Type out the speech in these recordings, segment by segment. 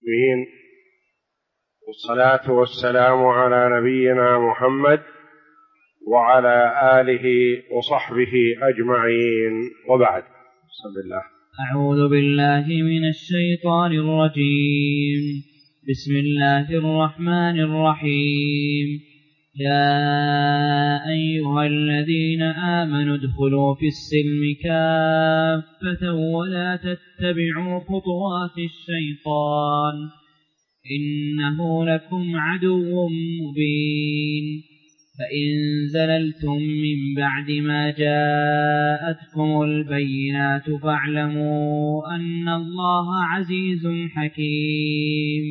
المسلمين، والصلاة والسلام على نبينا محمد وعلى آله وصحبه أجمعين، وبعد. بسم الله. أعوذ بالله من الشيطان الرجيم. بسم الله الرحمن الرحيم. يا أيها الذين آمنوا ادخلوا في السلم كافة ولا تتبعوا خطوات الشيطان إنه لكم عدو مبين. فإن زللتم من بعد ما جاءتكم البينات فاعلموا أن الله عزيز حكيم.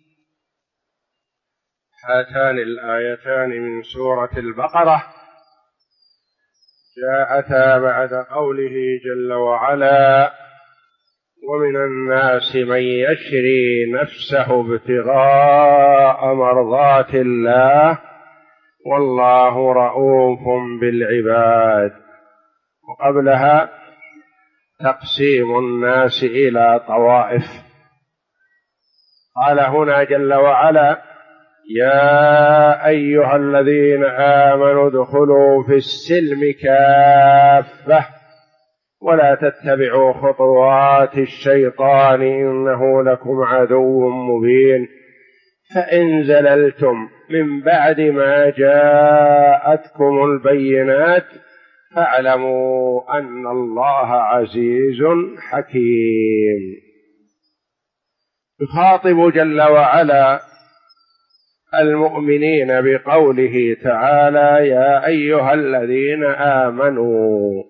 هاتان الآيتان من سورة البقرة جاءتا بعد قوله جل وعلا: ومن الناس من يشري نفسه ابتغاء مرضات الله والله رؤوف بالعباد. وقبلها تقسيم الناس إلى طوائف. قال هنا جل وعلا: يا أيها الذين آمنوا ادخلوا في السلم كافة ولا تتبعوا خطوات الشيطان إنه لكم عدو مبين. فإن زللتم من بعد ما جاءتكم البينات فاعلموا أن الله عزيز حكيم. يخاطب جل وعلا المؤمنين بقوله تعالى: يا أيها الذين آمنوا،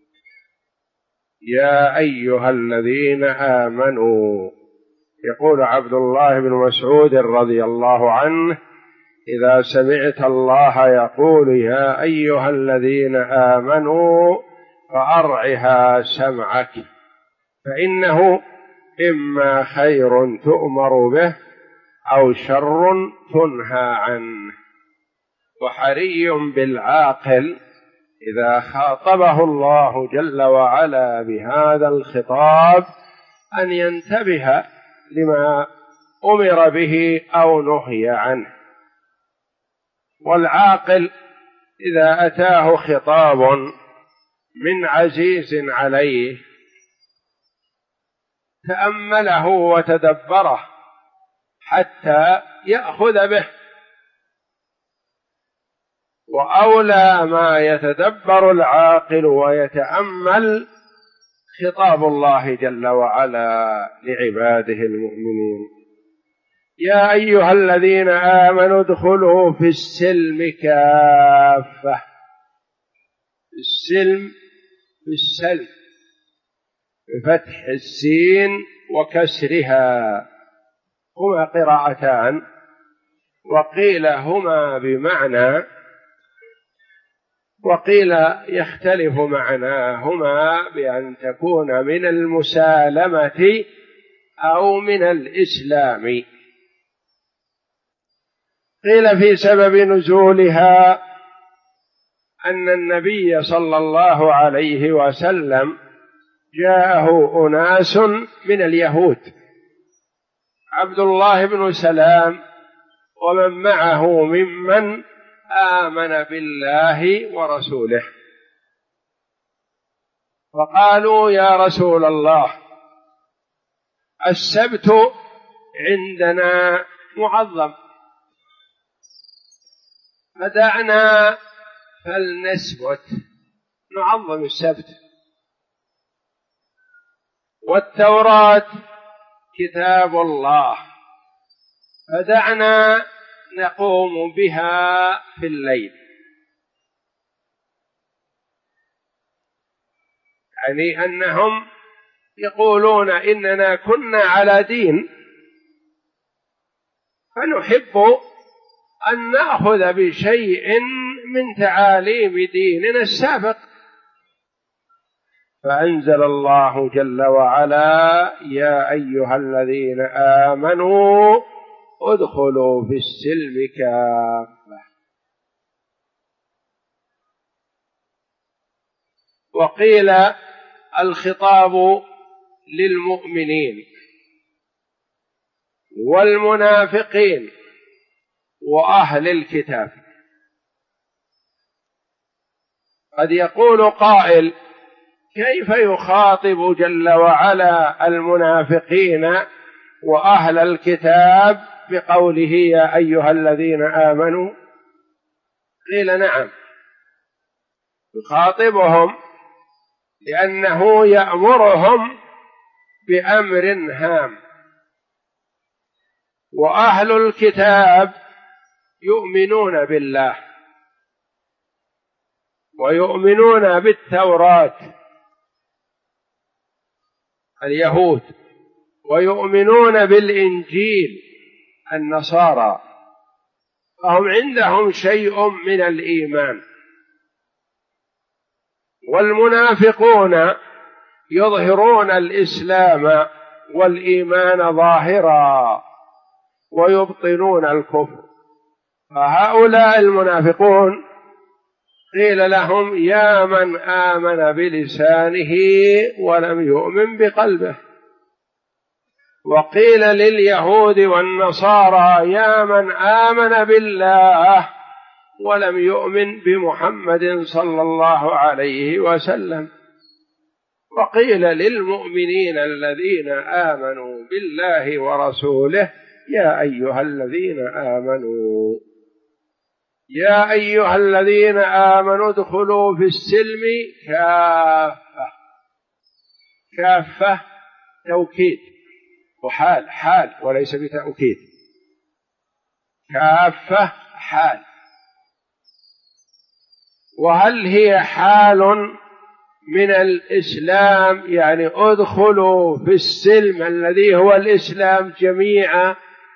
يا أيها الذين آمنوا. يقول عبد الله بن مسعود رضي الله عنه: إذا سمعت الله يقول يا أيها الذين آمنوا فأرعها سمعك، فإنه إما خير تؤمر به أو شر تنهى عنه. وحري بالعاقل إذا خاطبه الله جل وعلا بهذا الخطاب أن ينتبه لما أمر به أو نهي عنه. والعاقل إذا أتاه خطاب من عزيز عليه تأمله وتدبره حتى يأخذ به. وأولى ما يتدبر العاقل ويتأمل خطاب الله جل وعلا لعباده المؤمنين. يا أيها الذين آمنوا ادخلوا في السلم كافة. السلم بالسلم بفتح السين وكسرها، هما قراءتان، وقيل هما بمعنى، وقيل يختلف معناهما بأن تكون من المسالمة أو من الإسلام. قيل في سبب نزولها أن النبي صلى الله عليه وسلم جاءه أناس من اليهود، عبد الله بن سلام ومن معه ممن آمن بالله ورسوله، فقالوا: يا رسول الله، السبت عندنا معظم، فدعنا فلنسبت نعظم السبت، والتوراة كتاب الله، فدعنا نقوم بها في الليل. يعني أنهم يقولون إننا كنا على دين فنحب أن نأخذ بشيء من تعاليم ديننا السابق. فأنزل الله جل وعلا: يا أيها الذين آمنوا ادخلوا في السلم كافة. وقيل الخطاب للمؤمنين، والمنافقين وأهل الكتاب. قد يقول قائل: كيف يخاطب جل وعلا المنافقين وأهل الكتاب بقوله يا أيها الذين آمنوا؟ قيل نعم، يخاطبهم لأنه يأمرهم بأمر هام. وأهل الكتاب يؤمنون بالله ويؤمنون بالتوراة اليهود، ويؤمنون بالإنجيل النصارى، فهم عندهم شيء من الإيمان. والمنافقون يظهرون الإسلام والإيمان ظاهرا ويبطنون الكفر، فهؤلاء المنافقون قيل لهم يا من آمن بلسانه ولم يؤمن بقلبه، وقيل لليهود والنصارى يا من آمن بالله ولم يؤمن بمحمد صلى الله عليه وسلم، وقيل للمؤمنين الذين آمنوا بالله ورسوله يا أيها الذين آمنوا يا أيها الذين آمنوا ادخلوا في السلم كافة. كافة توكيد وحال، حال وليس بتأكيد، كافة حال. وهل هي حال من الإسلام، يعني ادخلوا في السلم الذي هو الإسلام جميعا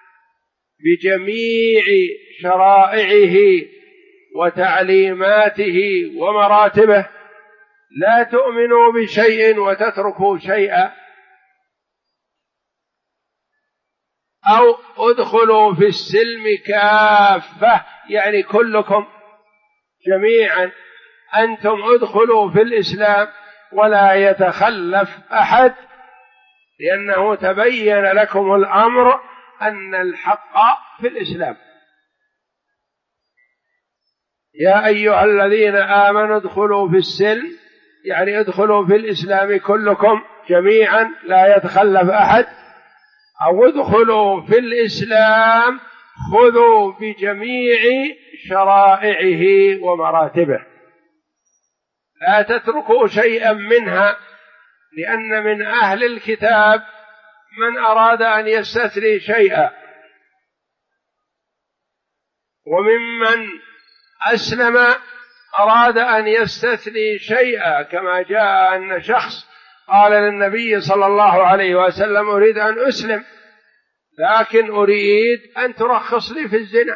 بجميع شرائعه وتعليماته ومراتبه، لا تؤمنوا بشيء وتتركوا شيئا؟ أو ادخلوا في السلم كافة، يعني كلكم جميعا أنتم ادخلوا في الإسلام ولا يتخلف أحد، لأنه تبين لكم الأمر أن الحق في الإسلام. يا أيها الذين آمنوا ادخلوا في السلم، يعني ادخلوا في الإسلام كلكم جميعا لا يتخلف أحد، أو ادخلوا في الإسلام خذوا بجميع شرائعه ومراتبه، لا تتركوا شيئا منها، لأن من أهل الكتاب من أراد أن يستثني شيئا، وممن أسلم أراد أن يستثني شيئا، كما جاء أن شخص قال للنبي صلى الله عليه وسلم أريد أن أسلم لكن أريد أن ترخص لي في الزنا،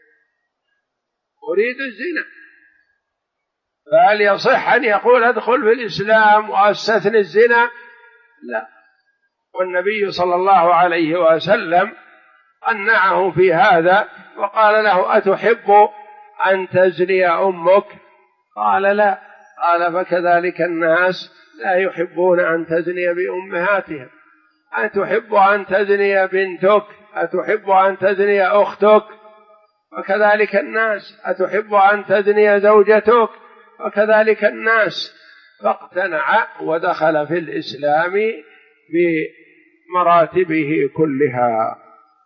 أريد الزنا، فهل يصح أن يقول أدخل في الإسلام وأستثني الزنا؟ لا. والنبي صلى الله عليه وسلم قنعه في هذا وقال له أتحب أن تزني أمك؟ قال لا. قال فكذلك الناس لا يحبون أن تزني بأمهاتهم، أتحب أن تزني بنتك؟ أتحب أن تزني أختك؟ وكذلك الناس، أتحب أن تزني زوجتك؟ وكذلك الناس. فاقتنع ودخل في الإسلام بمراتبه كلها.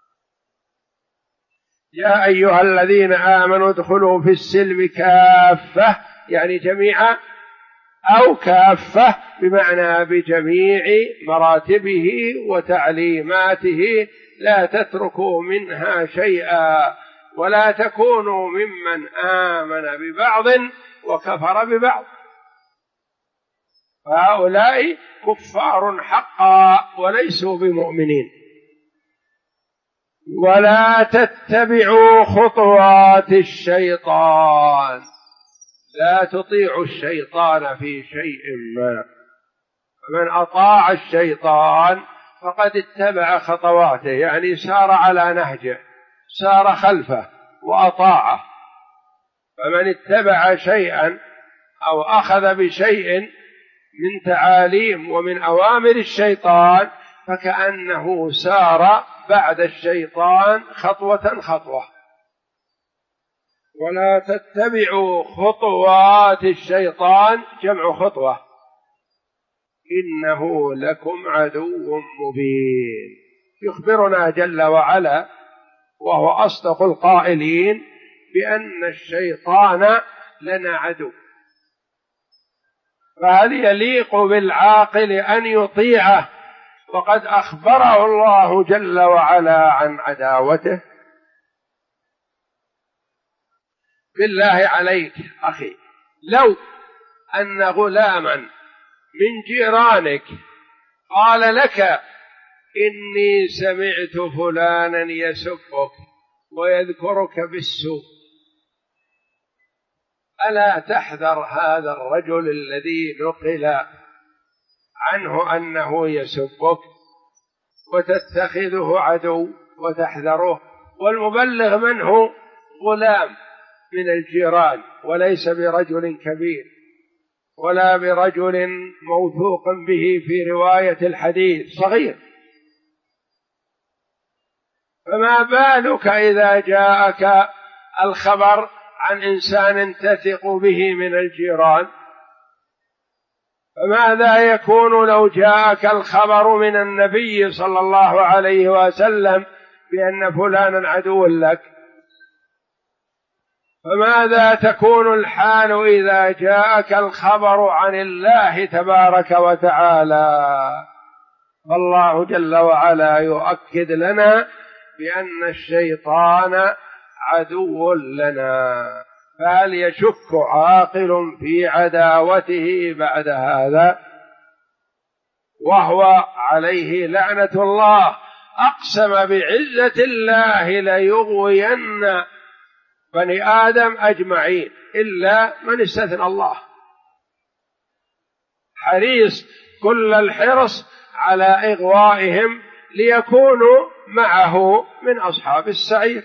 يا أيها الذين آمنوا ادخلوا في السلم كافة، يعني جميعا، أو كافة بمعنى بجميع مراتبه وتعليماته، لا تتركوا منها شيئا، ولا تكونوا ممن آمن ببعض وكفر ببعض، فهؤلاء كفار حقا وليسوا بمؤمنين. ولا تتبعوا خطوات الشيطان، لا تطيعوا الشيطان في شيء ما، فمن أطاع الشيطان فقد اتبع خطواته، يعني سار على نهجه، سار خلفه وأطاعه. فمن اتبع شيئا أو أخذ بشيء من تعاليم ومن أوامر الشيطان فكأنه سار بعد الشيطان خطوة خطوة. ولا تتبعوا خطوات الشيطان، جمع خطوة، إنه لكم عدو مبين. يخبرنا جل وعلا وهو أصدق القائلين بأن الشيطان لنا عدو، فهل يليق بالعاقل أن يطيعه وقد أخبره الله جل وعلا عن عداوته؟ بالله عليك أخي، لو أن غلاما من جيرانك قال لك إني سمعت فلانا يسبك ويذكرك بالسوء، ألا تحذر هذا الرجل الذي نقل عنه أنه يسبك وتتخذه عدو وتحذره؟ والمبلغ منه غلام من الجيران، وليس برجل كبير ولا برجل موثوق به في رواية الحديث، صغير. فما بالك إذا جاءك الخبر عن إنسان تثق به من الجيران؟ فماذا يكون لو جاءك الخبر من النبي صلى الله عليه وسلم بأن فلانا عدو لك؟ فماذا تكون الحال إذا جاءك الخبر عن الله تبارك وتعالى؟ فالله جل وعلا يؤكد لنا بأن الشيطان عدو لنا، فهل يشك عاقل في عداوته بعد هذا؟ وهو عليه لعنة الله أقسم بعزة الله ليغوين بني آدم أجمعين إلا من استثنى الله، حريص كل الحرص على إغوائهم ليكونوا معه من أصحاب السعير.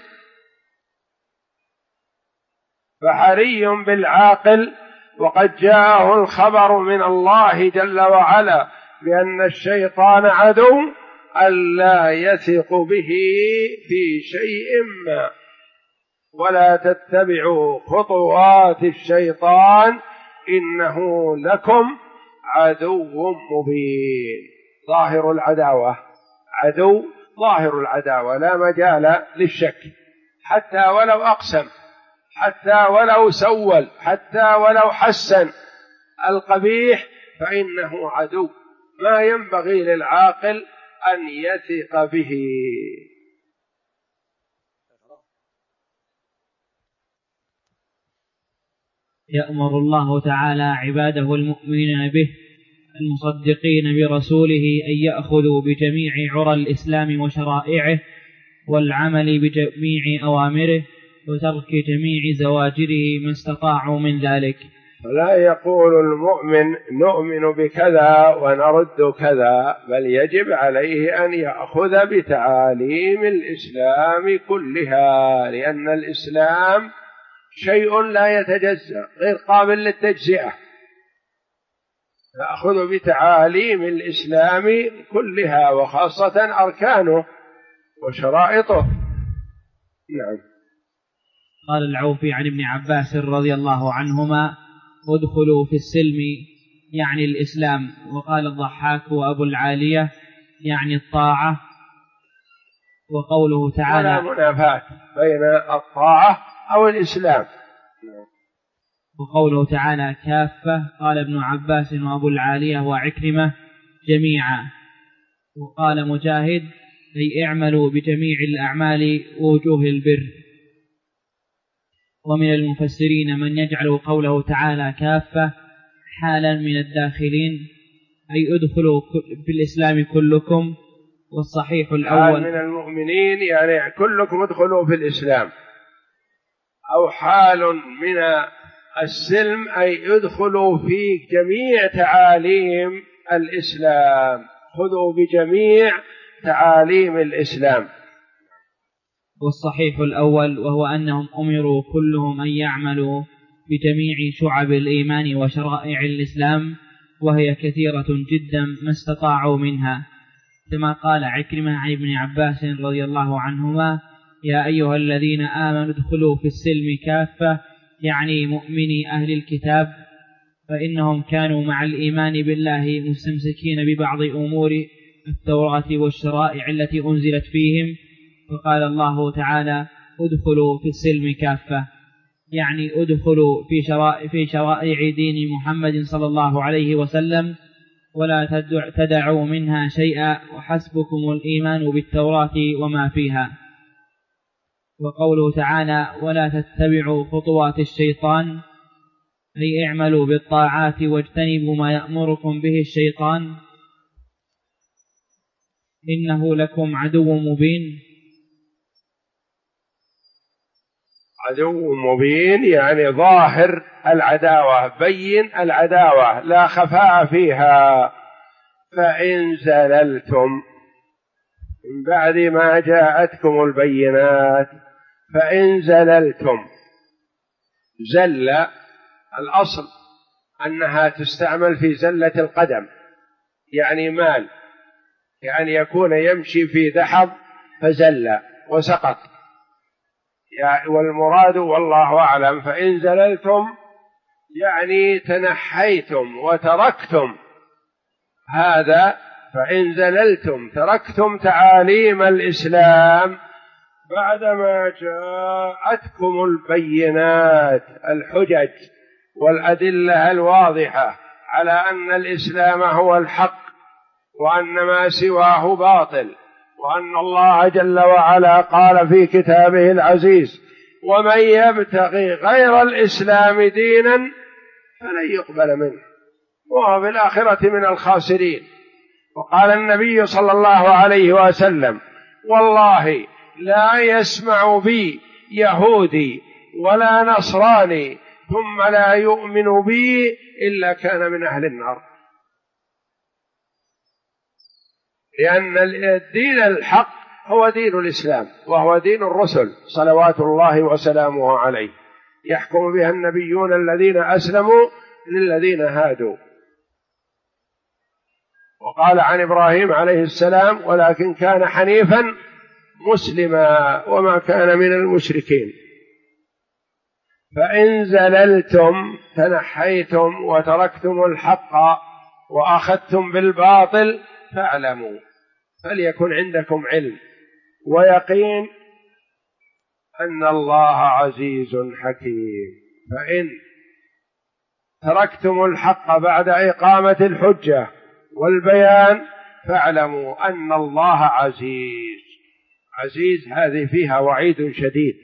فحري بالعاقل وقد جاءه الخبر من الله جل وعلا بأن الشيطان عدو ألا يثق به في شيء ما، ولا تتبعوا خطوات الشيطان إنه لكم عدو مبين. ظاهر العداوة عدو، ظاهر العداوة لا مجال للشك، حتى ولو أقسم، حتى ولو سول، حتى ولو حسن القبيح فإنه عدو، ما ينبغي للعاقل أن يثق به. يأمر الله تعالى عباده المؤمنين به المصدقين برسوله أن يأخذوا بجميع عرى الإسلام وشرائعه والعمل بجميع أوامره وترك جميع زواجره ما استطاعوا من ذلك. فلا يقول المؤمن نؤمن بكذا ونرد كذا، بل يجب عليه أن يأخذ بتعاليم الإسلام كلها، لأن الإسلام شيء لا يتجزأ، غير قابل للتجزئة، نأخذ بتعاليم الإسلام كلها وخاصة أركانه وشرائطه. نعم. قال العوفي عن ابن عباس رضي الله عنهما: ادخلوا في السلم يعني الإسلام. وقال الضحاك وأبو العالية يعني الطاعة. وقوله تعالى: ولا منافاة بين الطاعة أو الإسلام. وقوله تعالى: كافة. قال ابن عباس وأبو العالية وعكرمة جميعا. وقال مجاهد: أي اعملوا بجميع الأعمال ووجوه البر. ومن المفسرين من يجعل قوله تعالى كافة حالا من الداخلين، أي ادخلوا في الإسلام كلكم. والصحيح الأول من المؤمنين يعني كلكم ادخلوا في الإسلام، أو حال من السلم أي ادخلوا في جميع تعاليم الإسلام، خذوا بجميع تعاليم الإسلام. والصحيح الأول وهو أنهم أمروا كلهم أن يعملوا بجميع شعب الإيمان وشرائع الإسلام، وهي كثيرة جدا ما استطاعوا منها، كما قال عكرمة عن ابن عباس رضي الله عنهما: يا أيها الذين آمنوا ادخلوا في السلم كافة، يعني مؤمني أهل الكتاب، فإنهم كانوا مع الإيمان بالله مستمسكين ببعض أمور التوراة والشرائع التي أنزلت فيهم، فقال الله تعالى: ادخلوا في السلم كافة، يعني ادخلوا في شرائع دين محمد صلى الله عليه وسلم، ولا تدعوا منها شيئا، وحسبكم الإيمان بالتوراة وما فيها. وقوله تعالى: ولا تتبعوا خطوات الشيطان، أي اعملوا بالطاعات واجتنبوا ما يأمركم به الشيطان، إنه لكم عدو مبين. عدو مبين يعني ظاهر العداوة، بين العداوة لا خفاء فيها. فإن زللتم من بعد ما جاءتكم البينات، فإن زللتم، زل الأصل أنها تستعمل في زلة القدم، يعني مال، يعني يكون يمشي في دحض فزل وسقط، والمراد والله أعلم فإن زللتم يعني تنحيتم وتركتم هذا، فإن زللتم تركتم تعاليم الإسلام بعدما جاءتكم البينات، الحجج والأدلة الواضحة على أن الإسلام هو الحق، وأن ما سواه باطل، وأن الله جل وعلا قال في كتابه العزيز: ومن يبتغي غير الإسلام دينا فلن يقبل منه وهو في الآخرة من الخاسرين. وقال النبي صلى الله عليه وسلم: والله لا يسمع بي يهودي ولا نصراني ثم لا يؤمن بي إلا كان من أهل النار. لأن الدين الحق هو دين الإسلام، وهو دين الرسل صلوات الله وسلامه عليه، يحكم بها النبيون الذين أسلموا للذين هادوا. وقال عن إبراهيم عليه السلام: ولكن كان حنيفا مسلما وما كان من المشركين. فإن زللتم تنحيتم وتركتم الحق وأخذتم بالباطل فاعلموا، فليكن عندكم علم ويقين أن الله عزيز حكيم. فإن تركتم الحق بعد إقامة الحجة والبيان فاعلموا أن الله عزيز. عزيز هذه فيها وعيد شديد.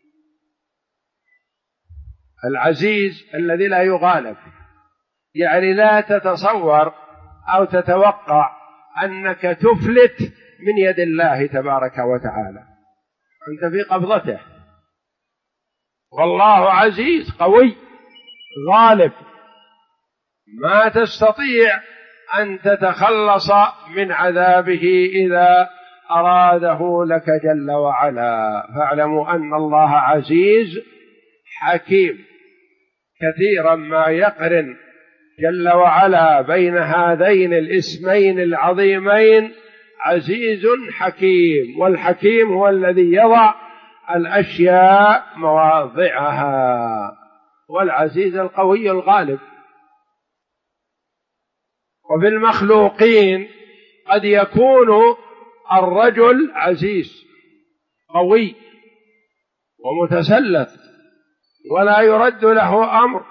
العزيز الذي لا يغالب، يعني لا تتصور أو تتوقع أنك تفلت من يد الله تبارك وتعالى، أنت في قبضته. والله عزيز قوي غالب، ما تستطيع أن تتخلص من عذابه إذا أراده لك جل وعلا. فاعلموا أن الله عزيز حكيم. كثيرا ما يقرن جل وعلا بين هذين الاسمين العظيمين، عزيز حكيم، والحكيم هو الذي يضع الأشياء مواضعها، والعزيز القوي الغالب. وفي المخلوقين قد يكون الرجل عزيز قوي ومتسلط ولا يرد له أمر،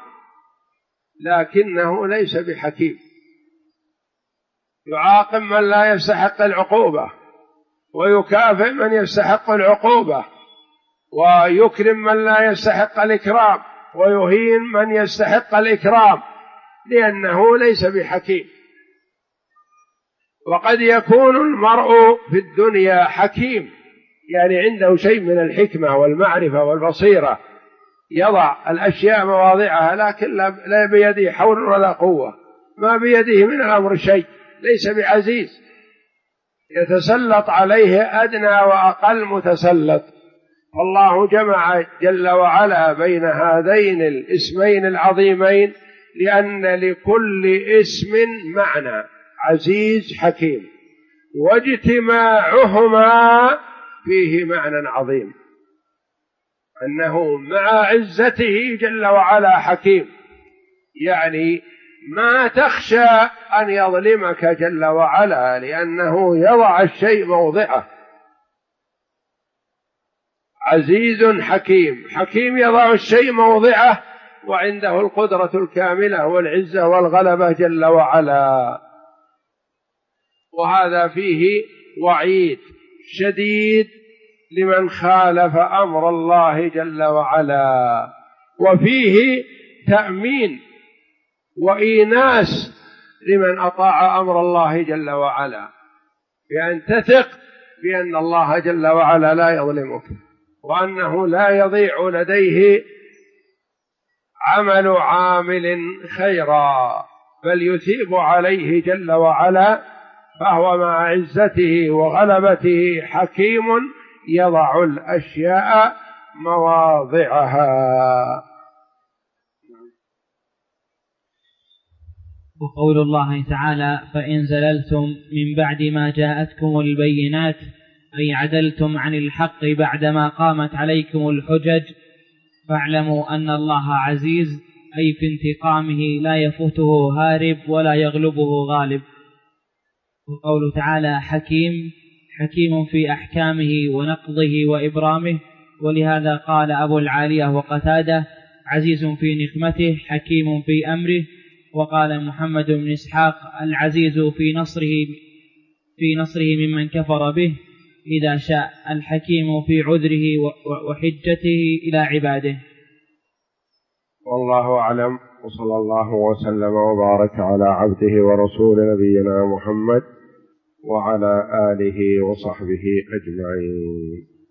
لكنه ليس بحكيم، يعاقب من لا يستحق العقوبة، ويكافئ من يستحق العقوبة، ويكرم من لا يستحق الإكرام، ويهين من يستحق الإكرام، لأنه ليس بحكيم. وقد يكون المرء في الدنيا حكيم، يعني عنده شيء من الحكمة والمعرفة والبصيرة، يضع الأشياء مواضعها، لكن لا بيده حول ولا قوة، ما بيده من الأمر شيء، ليس بعزيز، يتسلط عليه أدنى وأقل متسلط. الله جمع جل وعلا بين هذين الاسمين العظيمين لأن لكل اسم معنى، عزيز حكيم. واجتماعهما فيه معنى عظيم، أنه مع عزته جل وعلا حكيم، يعني ما تخشى أن يظلمك جل وعلا، لأنه يضع الشيء موضعه. عزيز حكيم، حكيم يضع الشيء موضعه، وعنده القدرة الكاملة والعزة والغلبة جل وعلا. وهذا فيه وعيد شديد لمن خالف أمر الله جل وعلا، وفيه تأمين وإيناس لمن أطاع أمر الله جل وعلا، بأن تثق بأن الله جل وعلا لا يظلمك، وأنه لا يضيع لديه عمل عامل خيرا، بل يثيب عليه جل وعلا، فهو مع عزته وغلبته حكيم يضع الأشياء مواضعها. وقول الله تعالى: فإن زللتم من بعد ما جاءتكم البينات، أي عدلتم عن الحق بعدما قامت عليكم الحجج، فاعلموا أن الله عزيز، أي في انتقامه لا يفوته هارب ولا يغلبه غالب. وقول تعالى: حكيم في أحكامه ونقضه وإبرامه، ولهذا قال أبو العالية وقتادة: عزيز في نقمته حكيم في أمره. وقال محمد بن إسحاق: العزيز في نصره ممن كفر به إذا شاء، الحكيم في عذره وحجته إلى عباده. والله أعلم، وصلى الله وسلم وبارك على عبده ورسول نبينا محمد وعلى آله وصحبه أجمعين.